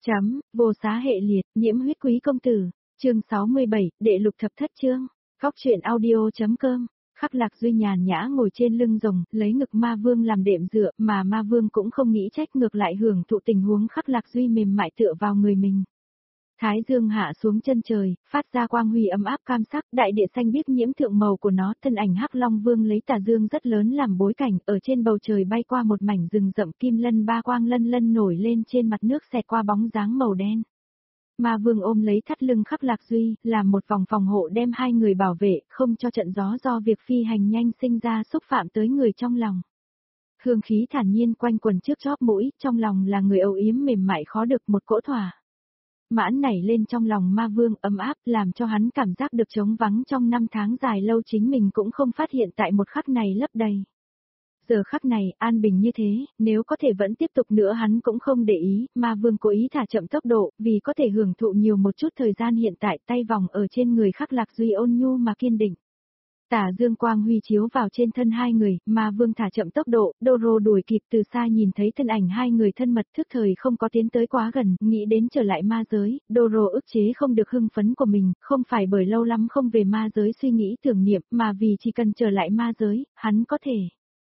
Chấm, vô xá hệ liệt, nhiễm huyết quý công tử. Chương 67, đệ lục thập thất chương. Góc truyện audio.com. Khắc Lạc Duy nhàn nhã ngồi trên lưng rồng, lấy ngực ma vương làm đệm dựa, mà ma vương cũng không nghĩ trách, ngược lại hưởng thụ tình huống Khắc Lạc Duy mềm mại tựa vào người mình. Thái dương hạ xuống chân trời, phát ra quang huy ấm áp cam sắc, đại địa xanh biếc nhiễm thượng màu của nó, thân ảnh Hắc Long Vương lấy tà dương rất lớn làm bối cảnh, ở trên bầu trời bay qua một mảnh rừng rậm, kim lân ba quang lân lân nổi lên trên mặt nước, xẹt qua bóng dáng màu đen. Ma vương ôm lấy thắt lưng Khắc Lạc Duy, làm một vòng phòng hộ đem hai người bảo vệ, không cho trận gió do việc phi hành nhanh sinh ra xúc phạm tới người trong lòng. Hương khí thản nhiên quanh quần trước chóp mũi, trong lòng là người âu yếm mềm mại khó được một cỗ thỏa mãn nảy lên trong lòng ma vương, ấm áp, làm cho hắn cảm giác được trống vắng trong năm tháng dài lâu chính mình cũng không phát hiện tại một khắc này lấp đầy. Giờ khắc này, an bình như thế, nếu có thể vẫn tiếp tục nữa hắn cũng không để ý, ma vương cố ý thả chậm tốc độ, vì có thể hưởng thụ nhiều một chút thời gian hiện tại, tay vòng ở trên người Khắc Lạc Duy ôn nhu mà kiên định. Tả dương quang huy chiếu vào trên thân hai người, ma vương thả chậm tốc độ, Doro đuổi kịp từ xa nhìn thấy thân ảnh hai người thân mật, thức thời không có tiến tới quá gần, nghĩ đến trở lại ma giới, Doro ức chế không được hưng phấn của mình, không phải bởi lâu lắm không về ma giới suy nghĩ tưởng niệm, mà vì chỉ cần trở lại ma giới, hắn có thể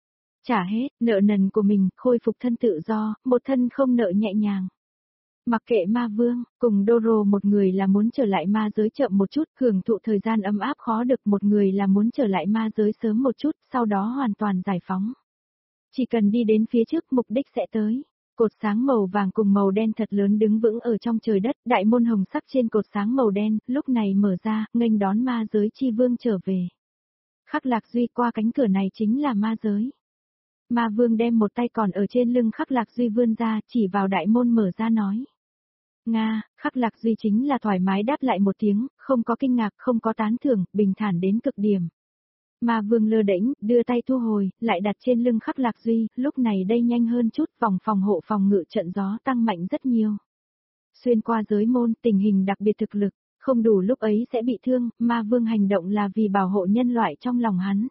trả hết nợ nần của mình, khôi phục thân tự do, một thân không nợ nhẹ nhàng. Mặc kệ ma vương, cùng Doro một người là muốn trở lại ma giới chậm một chút, hưởng thụ thời gian ấm áp khó được, một người là muốn trở lại ma giới sớm một chút, sau đó hoàn toàn giải phóng. Chỉ cần đi đến phía trước mục đích sẽ tới. Cột sáng màu vàng cùng màu đen thật lớn đứng vững ở trong trời đất, đại môn hồng sắc trên cột sáng màu đen, lúc này mở ra, nghênh đón ma giới chi vương trở về. Khắc Lạc Duy qua cánh cửa này chính là ma giới. Ma vương đem một tay còn ở trên lưng Khắc Lạc Duy vươn ra, chỉ vào đại môn mở ra nói. Nga, Khắc Lạc Duy chính là thoải mái đáp lại một tiếng, không có kinh ngạc, không có tán thưởng, bình thản đến cực điểm. Ma vương lơ đễnh, đưa tay thu hồi, lại đặt trên lưng Khắc Lạc Duy, lúc này đây nhanh hơn chút, vòng phòng hộ phòng ngự trận gió tăng mạnh rất nhiều. Xuyên qua giới môn, tình hình đặc biệt thực lực, không đủ lúc ấy sẽ bị thương, ma vương hành động là vì bảo hộ nhân loại trong lòng hắn.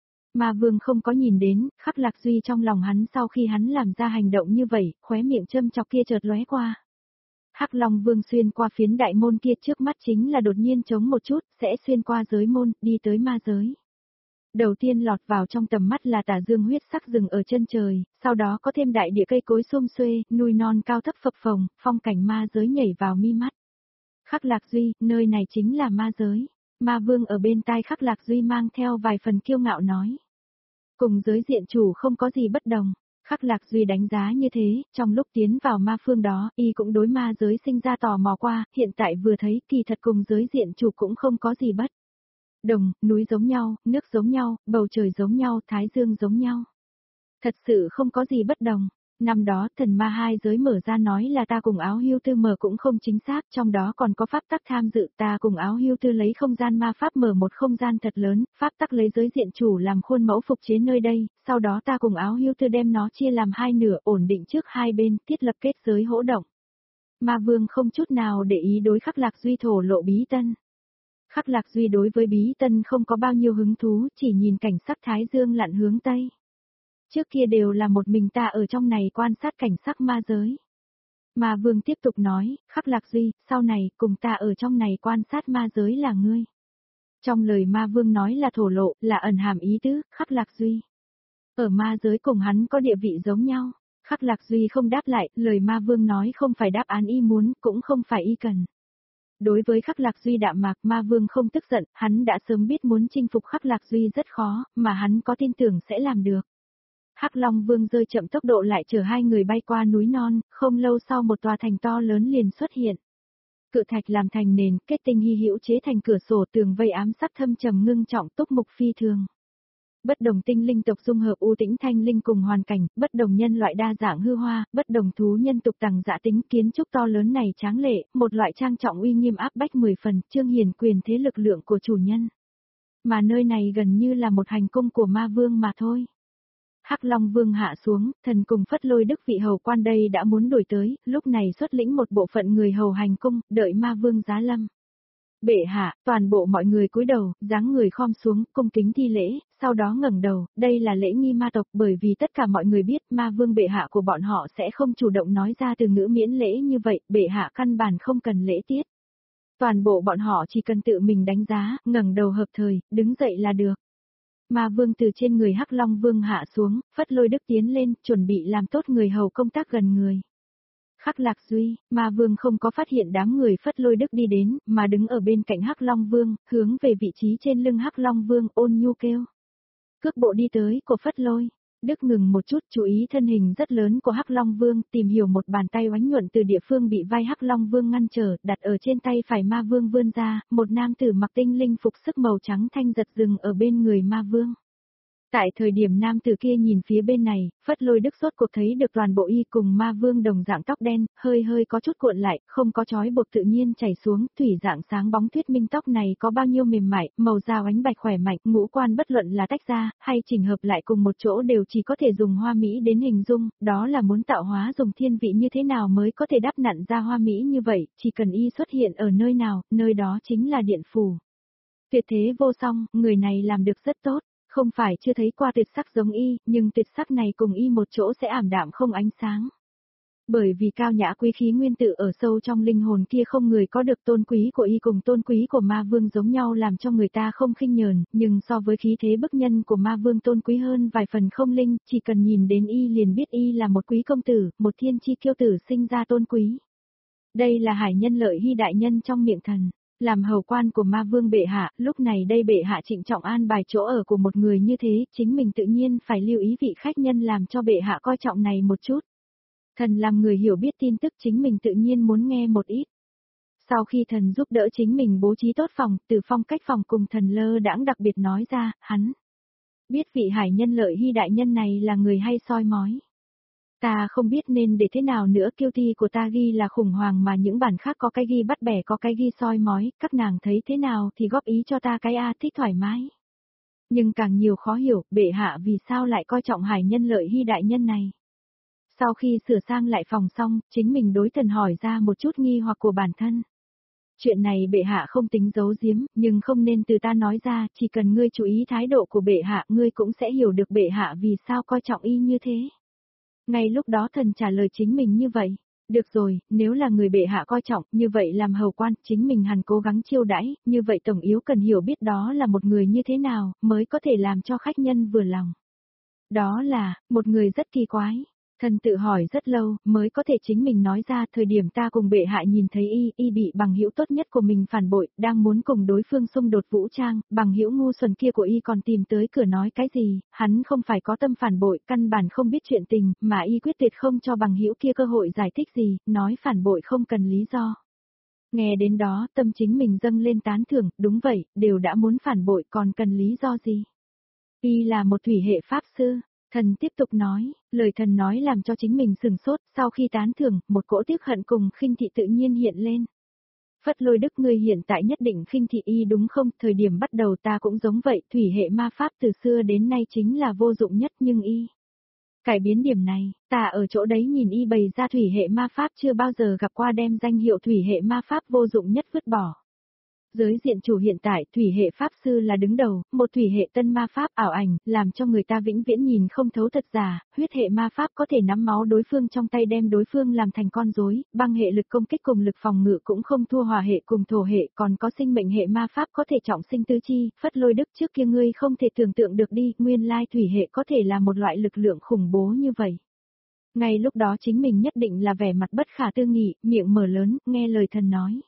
Ma vương không có nhìn đến, Khắc Lạc Duy trong lòng hắn sau khi hắn làm ra hành động như vậy, khóe miệng châm chọc kia chợt lóe qua. Hắc Long Vương xuyên qua phiến đại môn kia trước mắt chính là đột nhiên chống một chút, sẽ xuyên qua giới môn, đi tới ma giới. Đầu tiên lọt vào trong tầm mắt là tà dương huyết sắc rừng ở chân trời, sau đó có thêm đại địa cây cối xum xuê, núi non cao thấp phập phồng, phong cảnh ma giới nhảy vào mi mắt. Khắc Lạc Duy, nơi này chính là ma giới. Ma vương ở bên tai Khắc Lạc Duy mang theo vài phần kiêu ngạo nói. Cùng giới diện chủ không có gì bất đồng. Khắc Lạc Duy đánh giá như thế, trong lúc tiến vào ma phương đó, y cũng đối ma giới sinh ra tò mò qua, hiện tại vừa thấy kỳ thật cùng giới diện chủ cũng không có gì bất đồng, núi giống nhau, nước giống nhau, bầu trời giống nhau, thái dương giống nhau. Thật sự không có gì bất đồng. Năm đó thần ma hai giới mở ra nói là ta cùng Áo Hưu Tư mở cũng không chính xác, trong đó còn có pháp tắc tham dự, ta cùng Áo Hưu Tư lấy không gian ma pháp mở một không gian thật lớn, pháp tắc lấy giới diện chủ làm khuôn mẫu phục chế nơi đây, sau đó ta cùng Áo Hưu Tư đem nó chia làm hai nửa, ổn định trước hai bên, thiết lập kết giới hỗ động. Ma vương không chút nào để ý đối Khắc Lạc Duy thổ lộ bí tân. Khắc Lạc Duy đối với bí tân không có bao nhiêu hứng thú, chỉ nhìn cảnh sắc thái dương lặn hướng tây. Trước kia đều là một mình ta ở trong này quan sát cảnh sắc ma giới. Ma vương tiếp tục nói, Khắc Lạc Duy, sau này cùng ta ở trong này quan sát ma giới là ngươi. Trong lời ma vương nói là thổ lộ, là ẩn hàm ý tứ, Khắc Lạc Duy. Ở ma giới cùng hắn có địa vị giống nhau. Khắc Lạc Duy không đáp lại, lời ma vương nói không phải đáp án y muốn, cũng không phải y cần. Đối với Khắc Lạc Duy đạm mạc, ma vương không tức giận, hắn đã sớm biết muốn chinh phục Khắc Lạc Duy rất khó, mà hắn có tin tưởng sẽ làm được. Hắc Long Vương rơi chậm tốc độ lại chở hai người bay qua núi non, không lâu sau một tòa thành to lớn liền xuất hiện. Cự thạch làm thành nền, kết tinh hy hữu chế thành cửa sổ, tường vây ám sắc thâm trầm ngưng trọng, túc mục phi thường. Bất đồng tinh linh tộc dung hợp u tĩnh thanh linh cùng hoàn cảnh, bất đồng nhân loại đa dạng hư hoa, bất đồng thú nhân tục tằng dã tính, kiến trúc to lớn này tráng lệ, một loại trang trọng uy nghiêm áp bách 10 phần, chương hiển quyền thế lực lượng của chủ nhân. Mà nơi này gần như là một hành cung của ma vương mà thôi. Hắc Long Vương hạ xuống, thần cùng Phất Lôi Đức vị hầu quan đây đã muốn đuổi tới, lúc này xuất lĩnh một bộ phận người hầu hành cung, đợi ma vương giá lâm. Bệ hạ, toàn bộ mọi người cúi đầu, dáng người khom xuống, cung kính thi lễ, sau đó ngẩng đầu, đây là lễ nghi ma tộc bởi vì tất cả mọi người biết ma vương bệ hạ của bọn họ sẽ không chủ động nói ra từ ngữ miễn lễ như vậy, bệ hạ căn bản không cần lễ tiết. Toàn bộ bọn họ chỉ cần tự mình đánh giá, ngẩng đầu hợp thời, đứng dậy là được. Ma vương từ trên người Hắc Long Vương hạ xuống, Phất Lôi Đức tiến lên, chuẩn bị làm tốt người hầu công tác gần người. Khắc Lạc Duy, Ma Vương không có phát hiện đám người Phất Lôi Đức đi đến, mà đứng ở bên cạnh Hắc Long Vương, hướng về vị trí trên lưng Hắc Long Vương ôn nhu kêu. Cước bộ đi tới của Phất Lôi. Đức ngừng một chút, chú ý thân hình rất lớn của Hắc Long Vương, tìm hiểu một bàn tay oánh nhuận từ địa phương bị vai Hắc Long Vương ngăn trở, đặt ở trên tay phải Ma Vương vươn ra, một nam tử mặc tinh linh phục sức màu trắng thanh giật dừng ở bên người Ma Vương. Tại thời điểm nam tử kia nhìn phía bên này, Phất Lôi Đức sốt cuộc thấy được toàn bộ y cùng Ma Vương đồng dạng tóc đen, hơi hơi có chút cuộn lại, không có chói buộc tự nhiên chảy xuống, thủy dạng sáng bóng thuyết minh tóc này có bao nhiêu mềm mại, màu da oánh bạch khỏe mạnh, ngũ quan bất luận là tách ra, hay chỉnh hợp lại cùng một chỗ đều chỉ có thể dùng hoa mỹ đến hình dung, đó là muốn tạo hóa dùng thiên vị như thế nào mới có thể đắp nặn ra hoa mỹ như vậy, chỉ cần y xuất hiện ở nơi nào, nơi đó chính là điện phủ. Tuyệt thế vô song, người này làm được rất tốt. Không phải chưa thấy qua tuyệt sắc giống y, nhưng tuyệt sắc này cùng y một chỗ sẽ ảm đạm không ánh sáng. Bởi vì cao nhã quý khí nguyên tử ở sâu trong linh hồn kia không người có được tôn quý của y cùng tôn quý của ma vương giống nhau làm cho người ta không khinh nhờn, nhưng so với khí thế bức nhân của ma vương tôn quý hơn vài phần không linh, chỉ cần nhìn đến y liền biết y là một quý công tử, một thiên chi kiêu tử sinh ra tôn quý. Đây là Hải Nhân Lợi Hy đại nhân trong miệng thần. Làm hầu quan của ma vương bệ hạ, lúc này đây bệ hạ trịnh trọng an bài chỗ ở của một người như thế, chính mình tự nhiên phải lưu ý vị khách nhân làm cho bệ hạ coi trọng này một chút. Thần làm người hiểu biết tin tức chính mình tự nhiên muốn nghe một ít. Sau khi thần giúp đỡ chính mình bố trí tốt phòng, từ phong cách phòng cùng thần lơ đãng đặc biệt nói ra, hắn biết vị Hải Nhân Lợi Hy đại nhân này là người hay soi mói. Ta không biết nên để thế nào nữa, kiêu thi của ta ghi là khủng hoảng mà những bản khác có cái ghi bắt bẻ có cái ghi soi mói, các nàng thấy thế nào thì góp ý cho ta cái thích thoải mái. Nhưng càng nhiều khó hiểu, bệ hạ vì sao lại coi trọng Hải Nhân Lợi Hy đại nhân này. Sau khi sửa sang lại phòng xong, chính mình đối thần hỏi ra một chút nghi hoặc của bản thân. Chuyện này bệ hạ không tính giấu giếm, nhưng không nên từ ta nói ra, chỉ cần ngươi chú ý thái độ của bệ hạ, ngươi cũng sẽ hiểu được bệ hạ vì sao coi trọng y như thế. Ngay lúc đó thần trả lời chính mình như vậy. Được rồi, nếu là người bệ hạ coi trọng, như vậy làm hầu quan, chính mình hẳn cố gắng chiêu đãi, như vậy tổng yếu cần hiểu biết đó là một người như thế nào, mới có thể làm cho khách nhân vừa lòng. Đó là, một người rất kỳ quái. Thần tự hỏi rất lâu, mới có thể chính mình nói ra thời điểm ta cùng bệ hạ nhìn thấy y bị bằng hữu tốt nhất của mình phản bội, đang muốn cùng đối phương xung đột vũ trang, bằng hữu ngu xuẩn kia của y còn tìm tới cửa nói cái gì, hắn không phải có tâm phản bội, căn bản không biết chuyện tình, mà y quyết tuyệt không cho bằng hữu kia cơ hội giải thích gì, nói phản bội không cần lý do. Nghe đến đó, tâm chính mình dâng lên tán thưởng, đúng vậy, đều đã muốn phản bội còn cần lý do gì. Y là một thủy hệ pháp sư. Thần tiếp tục nói, lời thần nói làm cho chính mình sừng sốt, sau khi tán thưởng, một cỗ tiếc hận cùng khinh thị tự nhiên hiện lên. Phất Lôi Đức ngươi hiện tại nhất định khinh thị y đúng không, thời điểm bắt đầu ta cũng giống vậy, thủy hệ ma pháp từ xưa đến nay chính là vô dụng nhất nhưng y. Cải biến điểm này, ta ở chỗ đấy nhìn y bày ra thủy hệ ma pháp chưa bao giờ gặp qua đem danh hiệu thủy hệ ma pháp vô dụng nhất vứt bỏ. Giới diện chủ hiện tại, thủy hệ pháp sư là đứng đầu, một thủy hệ tân ma pháp ảo ảnh, làm cho người ta vĩnh viễn nhìn không thấu thật giả, huyết hệ ma pháp có thể nắm máu đối phương trong tay đem đối phương làm thành con rối, băng hệ lực công kích cùng lực phòng ngự cũng không thua hỏa hệ cùng thổ hệ, còn có sinh mệnh hệ ma pháp có thể trọng sinh tứ chi, Phất Lôi Đức trước kia ngươi không thể tưởng tượng được đi, nguyên lai thủy hệ có thể là một loại lực lượng khủng bố như vậy. Ngay lúc đó chính mình nhất định là vẻ mặt bất khả tư nghị, miệng mở lớn, nghe lời thần nói.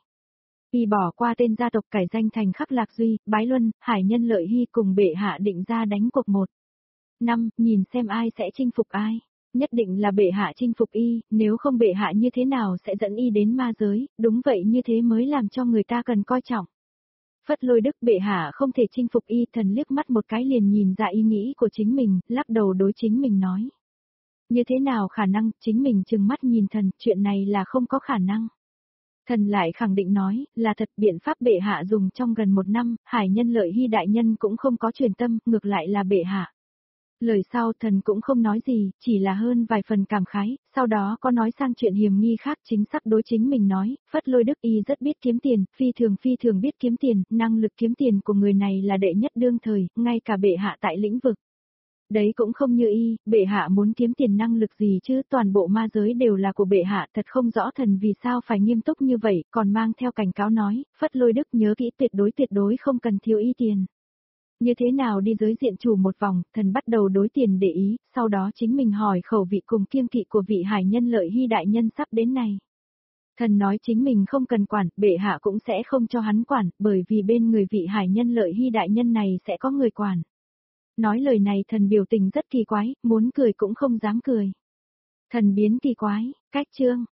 Y bỏ qua tên gia tộc cải danh thành Khắc Lạc Duy, Bái Luân, Hải Nhân Lợi Hy cùng bệ hạ định ra đánh cuộc 1. 5, nhìn xem ai sẽ chinh phục ai. Nhất định là bệ hạ chinh phục y, nếu không bệ hạ như thế nào sẽ dẫn y đến ma giới, đúng vậy như thế mới làm cho người ta cần coi trọng. Phất Lôi Đức bệ hạ không thể chinh phục y, thần liếc mắt một cái liền nhìn ra ý nghĩ của chính mình, lắc đầu đối chính mình nói. Như thế nào khả năng, chính mình trừng mắt nhìn thần, chuyện này là không có khả năng. Thần lại khẳng định nói, là thật biện pháp bệ hạ dùng trong gần 1 năm, Hải Nhân Lợi Hy đại nhân cũng không có truyền tâm, ngược lại là bệ hạ. Lời sau thần cũng không nói gì, chỉ là hơn vài phần cảm khái, sau đó có nói sang chuyện hiểm nghi khác chính xác đối chính mình nói, Phất Lôi Đức y rất biết kiếm tiền, phi thường biết kiếm tiền, năng lực kiếm tiền của người này là đệ nhất đương thời, ngay cả bệ hạ tại lĩnh vực. Đấy cũng không như y, bệ hạ muốn kiếm tiền năng lực gì chứ, toàn bộ ma giới đều là của bệ hạ, thật không rõ thần vì sao phải nghiêm túc như vậy, còn mang theo cảnh cáo nói, Phất Lôi Đức nhớ kỹ tuyệt đối không cần thiếu y tiền. Như thế nào đi giới diện chủ một vòng, thần bắt đầu đối tiền để ý, sau đó chính mình hỏi khẩu vị cùng kiêng kỵ của vị hải nhân Lợi Hy đại nhân sắp đến này. Thần nói chính mình không cần quản, bệ hạ cũng sẽ không cho hắn quản, bởi vì bên người vị hải nhân Lợi Hy đại nhân này sẽ có người quản. Nói lời này thần biểu tình rất kỳ quái, muốn cười cũng không dám cười. Thần biến kỳ quái, cách chương.